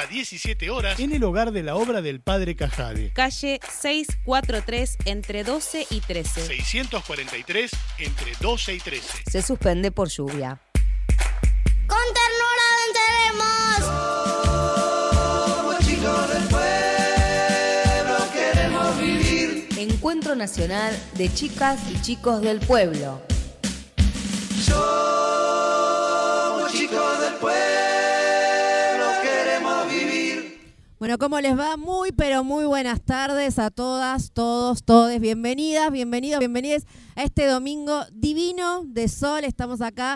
a 17 horas en el hogar de la obra del Padre Cajade. Calle 643 entre 12 y 13. 643 entre 12 y 13. Se suspende por lluvia. ¡Con ternura venceremos! Somos chicos del pueblo, queremos vivir. Encuentro Nacional de Chicas y Chicos del Pueblo. Somos chicos del pueblo, queremos vivir. Bueno, ¿cómo les va? Muy, pero muy buenas tardes a todas, todos, todes. Bienvenidas, bienvenidos, bienvenidas a este domingo divino de sol. Estamos acá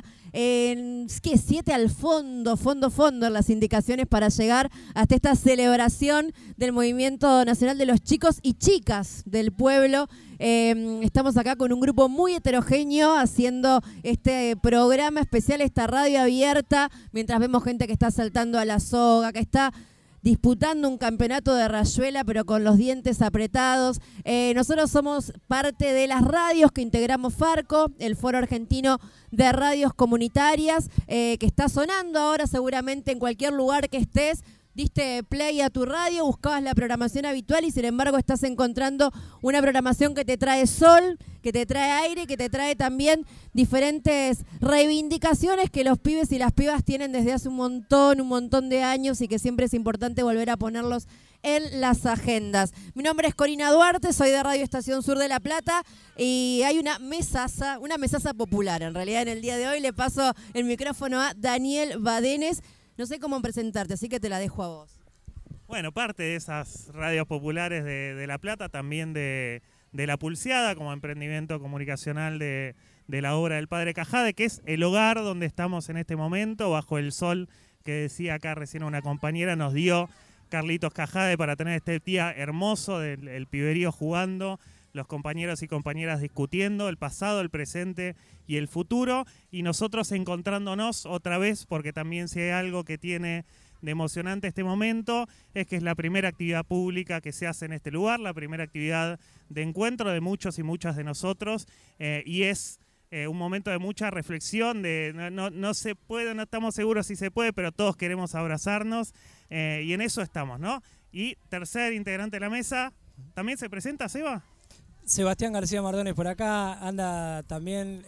en 7 al fondo, en las indicaciones para llegar hasta esta celebración del Movimiento Nacional de los Chicos y Chicas del Pueblo. Estamos acá con un grupo muy heterogéneo haciendo este programa especial, esta radio abierta, mientras vemos gente que está saltando a la soga, que está disputando un campeonato de rayuela, pero con los dientes apretados. Nosotros somos parte de las radios que integramos Farco, el Foro Argentino de Radios Comunitarias, que está sonando ahora seguramente en cualquier lugar que estés. Diste play a tu radio, buscabas la programación habitual y sin embargo estás encontrando una programación que te trae sol, que te trae aire, que te trae también diferentes reivindicaciones que los pibes y las pibas tienen desde hace un montón de años y que siempre es importante volver a ponerlos en las agendas. Mi nombre es Corina Duarte, soy de Radio Estación Sur de La Plata y hay una mesaza popular. En realidad en el día de hoy le paso el micrófono a Daniel Badenes. No sé cómo presentarte, así que te la dejo a vos. Bueno, parte de esas radios populares de La Plata, también de La Pulseada, como emprendimiento comunicacional de la obra del Padre Cajade, que es el hogar donde estamos en este momento, bajo el sol que decía acá recién una compañera, nos dio Carlitos Cajade para tener este día hermoso del piberío jugando, los compañeros y compañeras discutiendo el pasado, el presente y el futuro, y nosotros encontrándonos otra vez, porque también si hay algo que tiene de emocionante este momento, es que es la primera actividad pública que se hace en este lugar, la primera actividad de encuentro de muchos y muchas de nosotros, y es un momento de mucha reflexión, no se puede, no estamos seguros si se puede, pero todos queremos abrazarnos, y en eso estamos, ¿no? Y tercer integrante de la mesa, ¿también se presenta, Seba? Sebastián García Mardones por acá, anda también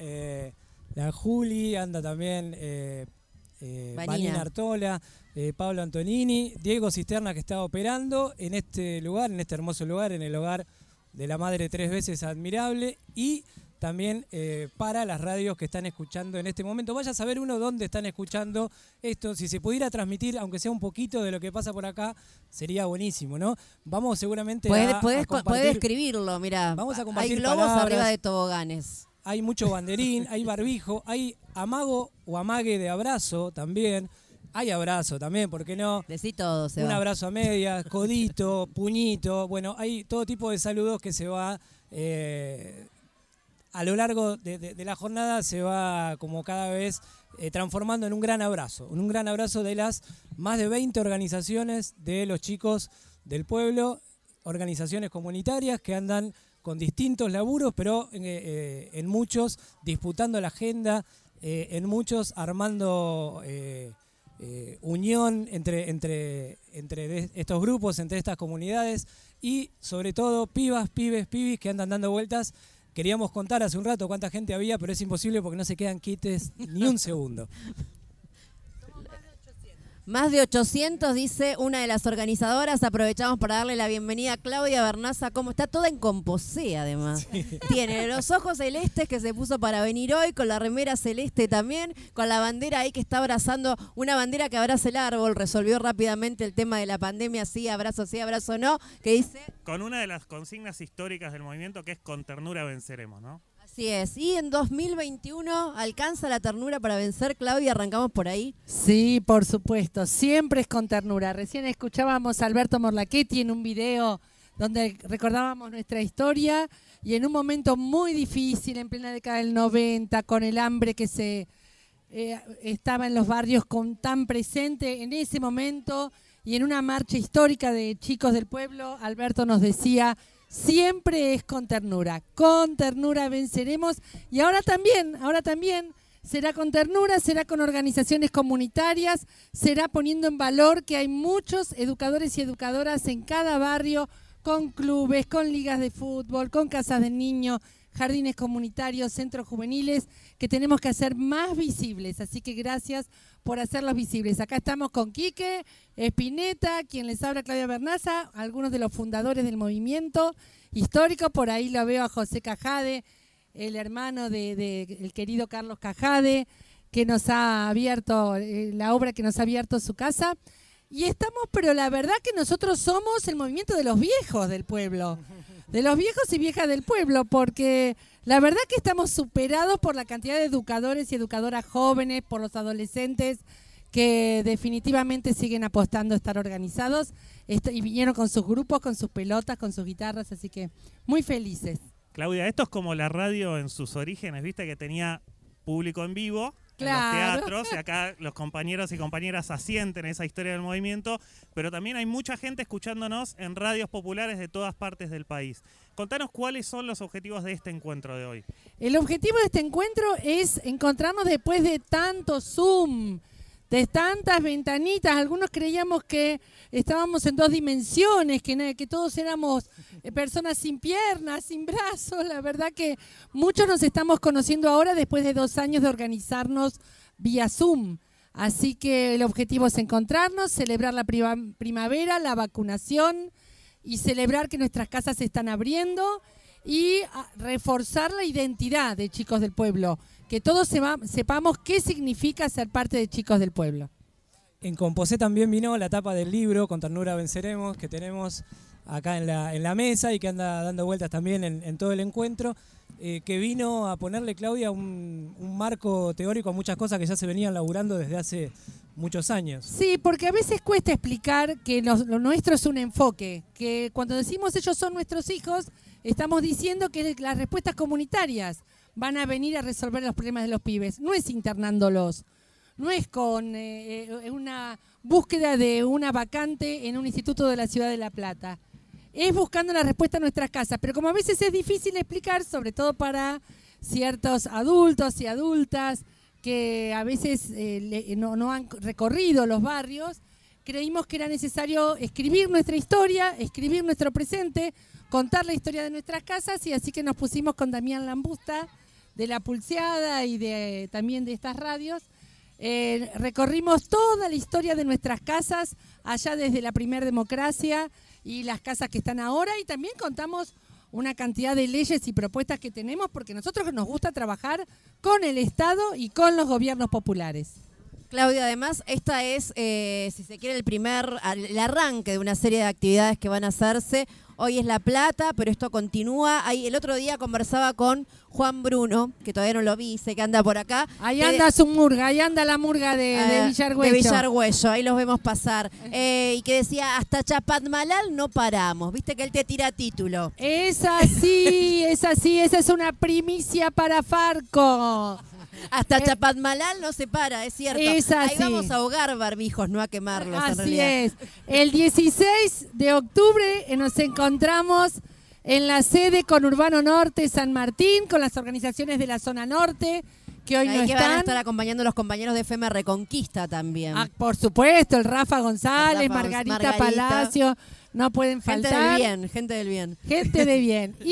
la Juli, anda también Vanina Artola, Pablo Antonini, Diego Cisterna, que está operando en este lugar, en este hermoso lugar, en el hogar de la Madre Tres Veces Admirable, y también para las radios que están escuchando en este momento. Vaya a saber uno dónde están escuchando esto. Si se pudiera transmitir, aunque sea un poquito de lo que pasa por acá, sería buenísimo, ¿no? Vamos seguramente a compartir. Podés escribirlo, mirá. Vamos a compartir hay globos palabras arriba de toboganes. Hay mucho banderín, hay barbijo, hay amago o amague de abrazo también. Hay abrazo también, ¿por qué no? Decí todo, Seba. Un abrazo a medias, codito, puñito. Bueno, hay todo tipo de saludos que se va... a lo largo de la jornada se va como cada vez transformando en un gran abrazo de las más de 20 organizaciones de los chicos del pueblo, organizaciones comunitarias que andan con distintos laburos, pero en muchos disputando la agenda, en muchos armando unión entre estos grupos, entre estas comunidades y sobre todo pibas, pibes que andan dando vueltas. Queríamos contar hace un rato cuánta gente había, pero es imposible porque no se quedan quites ni un segundo. Más de 800, dice una de las organizadoras. Aprovechamos para darle la bienvenida a Claudia Bernaza. ¿Cómo está? Toda en composé, además. Sí. Tiene los ojos celestes que se puso para venir hoy, con la remera celeste también, con la bandera ahí que está abrazando, una bandera que abraza el árbol. Resolvió rápidamente el tema de la pandemia, sí, abrazo no. ¿Qué dice? Con una de las consignas históricas del movimiento, que es con ternura venceremos, ¿no? Así es. Y en 2021 alcanza la ternura para vencer, Claudia, arrancamos por ahí. Sí, por supuesto, siempre es con ternura. Recién escuchábamos a Alberto Morlachetti en un video donde recordábamos nuestra historia y en un momento muy difícil, en plena década del 90, con el hambre que se estaba en los barrios tan presente en ese momento, y en una marcha histórica de chicos del pueblo, Alberto nos decía: siempre es con ternura venceremos. Y ahora también será con ternura, será con organizaciones comunitarias, será poniendo en valor que hay muchos educadores y educadoras en cada barrio, con clubes, con ligas de fútbol, con casas de niños, jardines comunitarios, centros juveniles, que tenemos que hacer más visibles. Así que gracias por hacerlos visibles. Acá estamos con Quique Espineta, quien les habla, Claudia Bernaza, algunos de los fundadores del movimiento histórico. Por ahí lo veo a José Cajade, el hermano el querido Carlos Cajade, que nos ha abierto, la obra que nos ha abierto su casa. Y estamos, pero la verdad que nosotros somos el movimiento de los viejos del pueblo, de los viejos y viejas del pueblo, porque la verdad que estamos superados por la cantidad de educadores y educadoras jóvenes, por los adolescentes que definitivamente siguen apostando a estar organizados y vinieron con sus grupos, con sus pelotas, con sus guitarras, así que muy felices. Claudia, esto es como la radio en sus orígenes, viste que tenía público en vivo. Claro. En los teatros, y acá los compañeros y compañeras asienten esa historia del movimiento, pero también hay mucha gente escuchándonos en radios populares de todas partes del país. Contanos cuáles son los objetivos de este encuentro de hoy. El objetivo de este encuentro es encontrarnos después de tanto Zoom, de tantas ventanitas. Algunos creíamos que estábamos en 2 dimensiones, que todos éramos personas sin piernas, sin brazos. La verdad que muchos nos estamos conociendo ahora después de 2 años de organizarnos vía Zoom. Así que el objetivo es encontrarnos, celebrar la primavera, la vacunación y celebrar que nuestras casas se están abriendo y reforzar la identidad de Chicos del Pueblo. Que todos sepamos qué significa ser parte de Chicos del Pueblo. En Composé también vino la tapa del libro, Con ternura venceremos, que tenemos acá en la mesa y que anda dando vueltas también en todo el encuentro, que vino a ponerle, Claudia, un marco teórico a muchas cosas que ya se venían laburando desde hace muchos años. Sí, porque a veces cuesta explicar que lo nuestro es un enfoque, que cuando decimos ellos son nuestros hijos, estamos diciendo que las respuestas comunitarias van a venir a resolver los problemas de los pibes. No es internándolos, no es con una búsqueda de una vacante en un instituto de la ciudad de La Plata. Es buscando la respuesta a nuestras casas. Pero como a veces es difícil explicar, sobre todo para ciertos adultos y adultas que a veces no han recorrido los barrios, creímos que era necesario escribir nuestra historia, escribir nuestro presente, contar la historia de nuestras casas, y así que nos pusimos con Damián Lambusta, de La Pulseada y también de estas radios. Recorrimos toda la historia de nuestras casas, allá desde la primer democracia y las casas que están ahora, y también contamos una cantidad de leyes y propuestas que tenemos, porque nosotros nos gusta trabajar con el Estado y con los gobiernos populares. Claudia, además, esta es, si se quiere, el arranque de una serie de actividades que van a hacerse. Hoy es La Plata, pero esto continúa. El otro día conversaba con Juan Bruno, que todavía no lo vi, sé que anda por acá. Ahí anda su murga, ahí anda la murga de Villargüello. De Villargüello, ahí los vemos pasar. Y que decía, hasta Chapadmalal no paramos. Viste que él te tira título. Es así, esa es una primicia para Farco. Hasta Chapadmalal no se para, es cierto. Es así. Ahí vamos a ahogar barbijos, no a quemarlos. Así es. El 16 de octubre nos encontramos en la sede Conurbano Norte San Martín, con las organizaciones de la zona norte, que hoy no están. Van a estar acompañando los compañeros de FM Reconquista también. Por supuesto, el Rafa González, Margarita Palacio, no pueden faltar. Gente del bien. Gente de bien. Y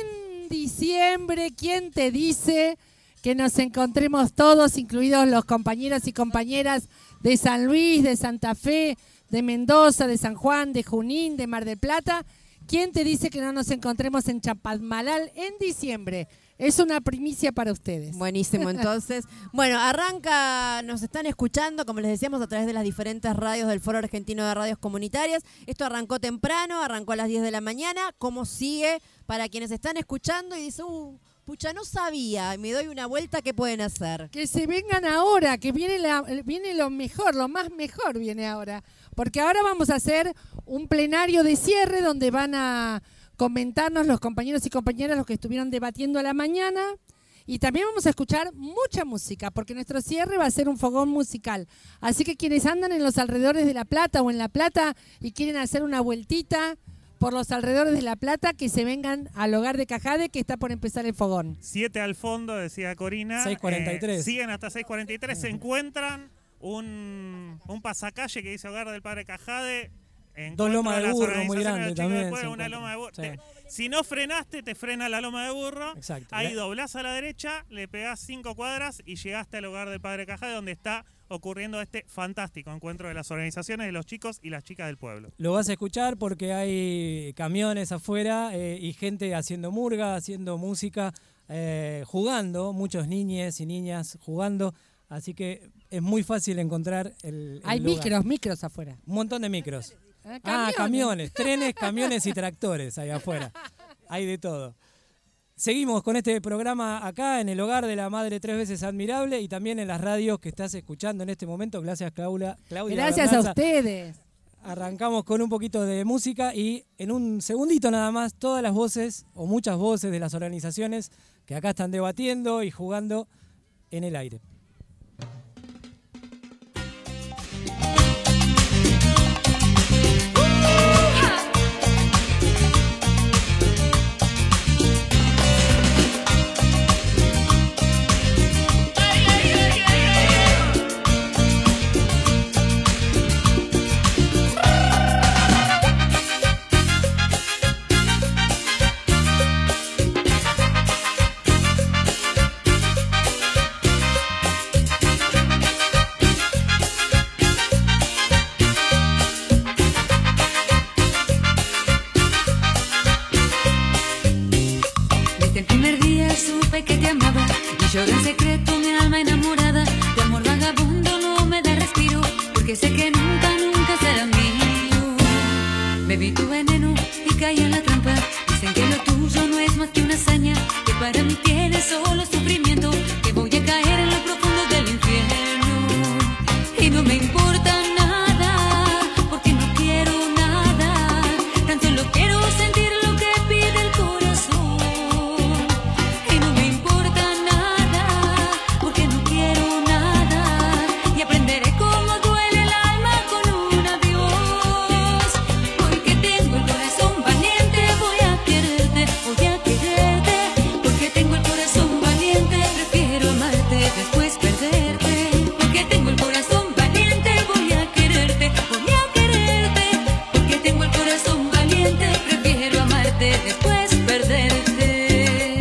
en diciembre, ¿quién te dice que nos encontremos todos, incluidos los compañeros y compañeras de San Luis, de Santa Fe, de Mendoza, de San Juan, de Junín, de Mar del Plata? ¿Quién te dice que no nos encontremos en Chapadmalal en diciembre? Es una primicia para ustedes. Buenísimo, entonces. Bueno, nos están escuchando, como les decíamos, a través de las diferentes radios del Foro Argentino de Radios Comunitarias. Esto arrancó temprano, arrancó a las 10 de la mañana. ¿Cómo sigue? Para quienes están escuchando y dicen, pucha, no sabía, me doy una vuelta, ¿qué pueden hacer? Que se vengan ahora, que viene lo mejor, lo más mejor viene ahora. Porque ahora vamos a hacer un plenario de cierre donde van a comentarnos los compañeros y compañeras, los que estuvieron debatiendo a la mañana. Y también vamos a escuchar mucha música, porque nuestro cierre va a ser un fogón musical. Así que quienes andan en los alrededores de La Plata o en La Plata y quieren hacer una vueltita por los alrededores de La Plata que se vengan al hogar de Cajade, que está por empezar el fogón. 7 al fondo, decía Corina. 6:43. Siguen hasta 6:43. Se encuentran un pasacalle que dice Hogar del Padre Cajade. Dos lomas de burro muy grandes también. Después una loma de burro. Sí. Si no frenaste, te frena la loma de burro. Exacto. Ahí doblás a la derecha, le pegás 5 cuadras y llegaste al Hogar del Padre Cajade, donde está ocurriendo este fantástico encuentro de las organizaciones de los chicos y las chicas del pueblo. Lo vas a escuchar porque hay camiones afuera y gente haciendo murga, haciendo música, jugando, muchos niñes y niñas jugando. Así que es muy fácil encontrar el Hay lugar. micros afuera. Un montón de micros. Camiones. Camiones, trenes, camiones y tractores ahí afuera. Hay de todo. Seguimos con este programa acá en el Hogar de la Madre 3 veces Admirable y también en las radios que estás escuchando en este momento. Gracias, Claudia. Gracias a ustedes. Arrancamos con un poquito de música y en un segundito nada más todas las voces o muchas voces de las organizaciones que acá están debatiendo y jugando en el aire. Desde el primer día supe que te amaba y lloré en secreto mi alma enamorada. Tu amor vagabundo no me da respiro porque sé que nunca, nunca será mío. Bebí tu veneno y caí en la trampa. Dicen que lo tuyo no es más que una hazaña, que para mí tienes solo sufrimiento, que voy a caer en lo profundo del infierno. Y no me importa nada porque no quiero nada, tan solo quiero sentir lo que pide el corazón. Y no me importa nada porque no quiero nada, y aprenderé cómo duele el alma con un adiós. Hoy que tengo el corazón valiente voy a quererte, porque tengo el corazón valiente, prefiero amarte después perderte. Porque tengo el corazón valiente voy a quererte, porque tengo el corazón valiente, prefiero amarte después perderte.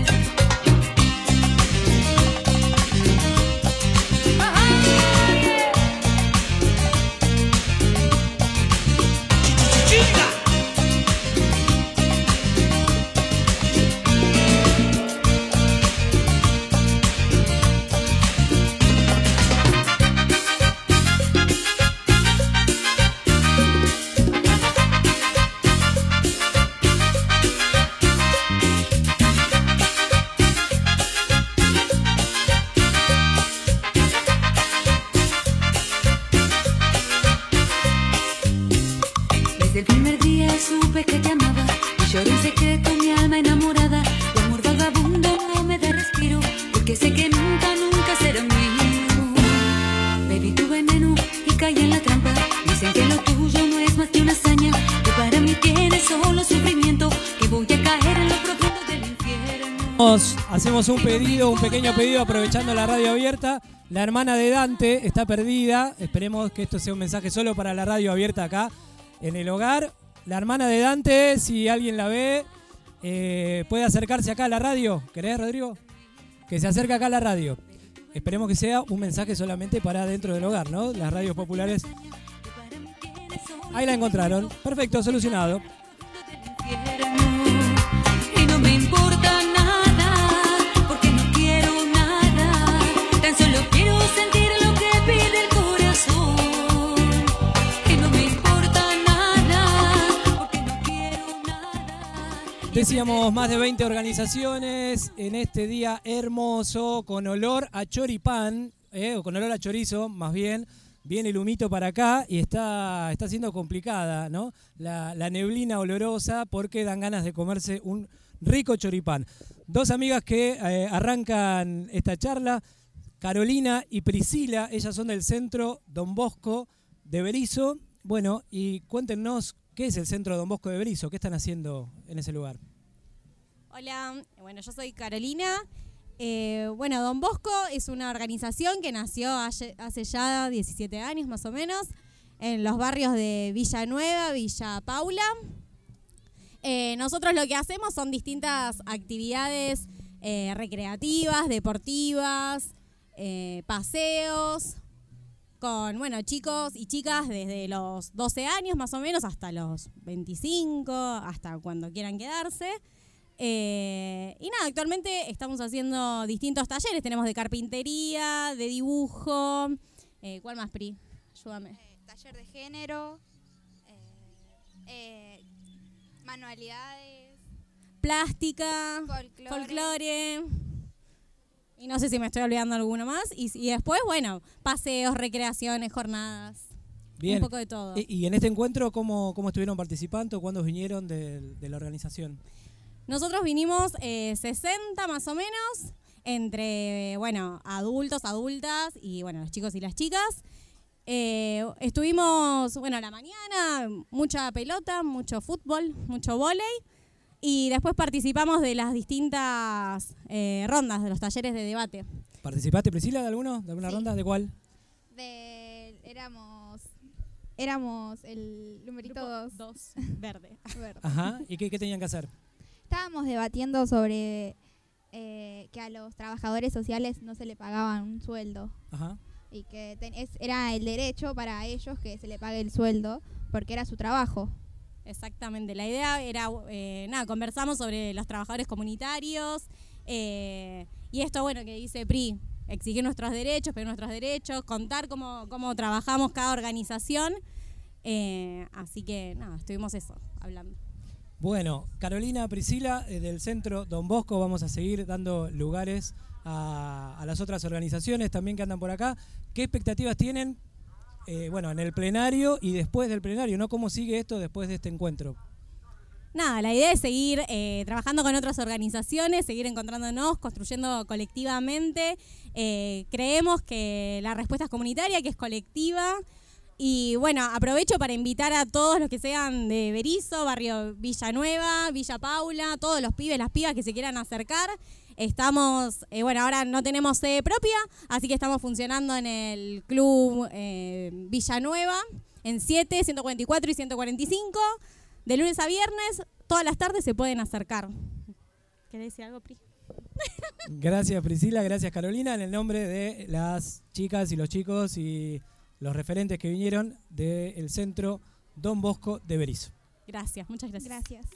Desde el primer día supe que te amaba y lloré en secreto mi alma enamorada. Tu amor vagabundo no me da respiro porque sé que nunca, nunca será mío. Bebí tu veneno y caí en la trampa. Dicen que lo tuyo no es más que una hazaña, que para mí tienes solo sufrimiento, que voy a caer en lo profundo del infierno. Hacemos un pequeño pedido aprovechando la radio abierta. La hermana de Dante está perdida. Esperemos que esto sea un mensaje solo para la radio abierta acá en el hogar. La hermana de Dante, si alguien la ve, puede acercarse acá a la radio. ¿Querés, Rodrigo? Que se acerque acá a la radio. Esperemos que sea un mensaje solamente para dentro del hogar, ¿no? Las radios populares. Ahí la encontraron. Perfecto, solucionado. Y no me importa nada porque no quiero nada, tan solo quiero sentir lo que pide el corazón. Y no me importa nada porque no quiero nada. Decíamos más de 20 organizaciones en este día hermoso con olor a choripán, o con olor a chorizo más bien. Viene el humito para acá y está siendo complicada, ¿no? La neblina olorosa porque dan ganas de comerse un rico choripán. Dos amigas que arrancan esta charla, Carolina y Priscila, ellas son del centro Don Bosco de Berizo. Bueno, y cuéntenos ¿Qué es el Centro Don Bosco de Berisso? ¿Qué están haciendo en ese lugar? Hola, bueno, yo soy Carolina. Bueno, Don Bosco es una organización que nació hace ya 17 años más o menos en los barrios de Villa Nueva, Villa Paula. Nosotros lo que hacemos son distintas actividades recreativas, deportivas, paseos, con chicos y chicas desde los 12 años más o menos hasta los 25, hasta cuando quieran quedarse. Y nada, actualmente estamos haciendo distintos talleres. Tenemos de carpintería, de dibujo. ¿Cuál más, Pri? Ayúdame. Taller de género, manualidades, plástica, folclore. Y no sé si me estoy olvidando alguno más. Y después, paseos, recreaciones, jornadas. Bien. Un poco de todo. Y en este encuentro, ¿cómo estuvieron participando? ¿Cuándo vinieron de la organización? Nosotros vinimos 60 más o menos, entre, adultos, adultas y, los chicos y las chicas. Estuvimos, a la mañana, mucha pelota, mucho fútbol, mucho vóley. Y después participamos de las distintas rondas, de los talleres de debate. ¿Participaste, Priscila, de alguna ronda? ¿De cuál? Éramos el numerito 2, verde. Ajá, ¿y qué tenían que hacer? Estábamos debatiendo sobre que a los trabajadores sociales no se le pagaban un sueldo. Ajá. Y que era el derecho para ellos que se le pague el sueldo porque era su trabajo. Exactamente, la idea era, conversamos sobre los trabajadores comunitarios y esto, que dice Pri, exigir nuestros derechos, pedir nuestros derechos, contar cómo trabajamos cada organización, así que estuvimos hablando. Bueno, Carolina, Priscila, del Centro Don Bosco, vamos a seguir dando lugares a las otras organizaciones también que andan por acá. ¿Qué expectativas tienen? En el plenario y después del plenario, ¿no? ¿Cómo sigue esto después de este encuentro? Nada, la idea es seguir trabajando con otras organizaciones, seguir encontrándonos, construyendo colectivamente. Creemos que la respuesta es comunitaria, que es colectiva. Y aprovecho para invitar a todos los que sean de Berisso, barrio Villa Nueva, Villa Paula, todos los pibes, las pibas que se quieran acercar. Estamos, ahora no tenemos sede propia, así que estamos funcionando en el club Villa Nueva, en 7, 144 y 145. De lunes a viernes, todas las tardes se pueden acercar. ¿Querés decir algo, Pri? Gracias, Priscila, gracias, Carolina. En el nombre de las chicas y los chicos y los referentes que vinieron del Centro Don Bosco de Berisso. Gracias, muchas gracias. Gracias.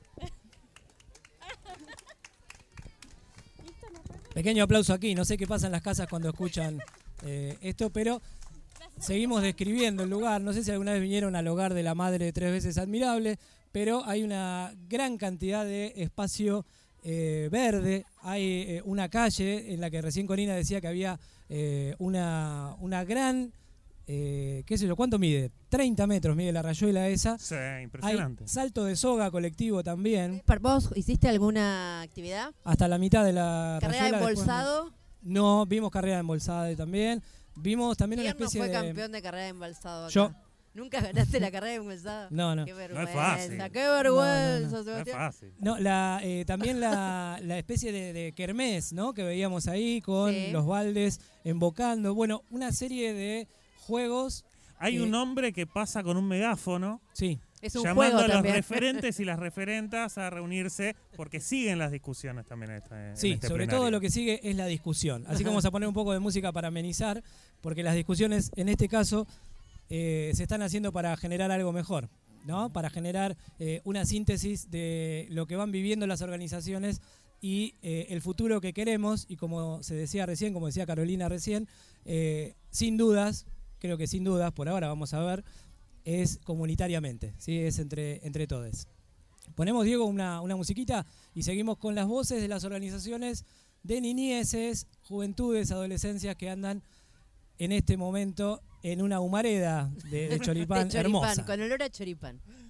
Pequeño aplauso aquí, no sé qué pasa en las casas cuando escuchan esto, pero seguimos describiendo el lugar. No sé si alguna vez vinieron al hogar de la madre de 3 veces admirable, pero hay una gran cantidad de espacio verde. Hay una calle en la que recién Corina decía que había una gran... ¿cuánto mide? 30 metros mide la rayuela esa. Sí, impresionante. Hay salto de soga colectivo también. ¿Vos hiciste alguna actividad? Hasta la mitad de la ¿Carrera de rayuela. embolsado? No, vimos carrera de embolsada también. Vimos también una especie fue de... campeón de carrera de embolsado acá. Yo. ¿Nunca ganaste la carrera de embolsado? No. Qué vergüenza, No es fácil. qué vergüenza, No es Sebastián. fácil. No, también la especie de kermés, ¿no? Que veíamos ahí con los baldes embocando. Bueno, una serie de juegos. Hay un hombre que pasa con un megáfono. Sí. Es un llamando juego a los también. referentes y las referentas a reunirse porque siguen las discusiones también en Sí, este sobre plenario. todo lo que sigue es la discusión. Así que vamos a poner un poco de música para amenizar, porque las discusiones en este caso se están haciendo para generar algo mejor, ¿no? Para generar una síntesis de lo que van viviendo las organizaciones y el futuro que queremos. Y como se decía recién, como decía Carolina recién, sin dudas, creo que sin dudas, por ahora vamos a ver, es comunitariamente, ¿sí? Es entre todos. Ponemos, Diego, una musiquita y seguimos con las voces de las organizaciones de niñeces, juventudes, adolescencias que andan en este momento en una humareda de choripán, de choripán hermosa. con olor a choripán.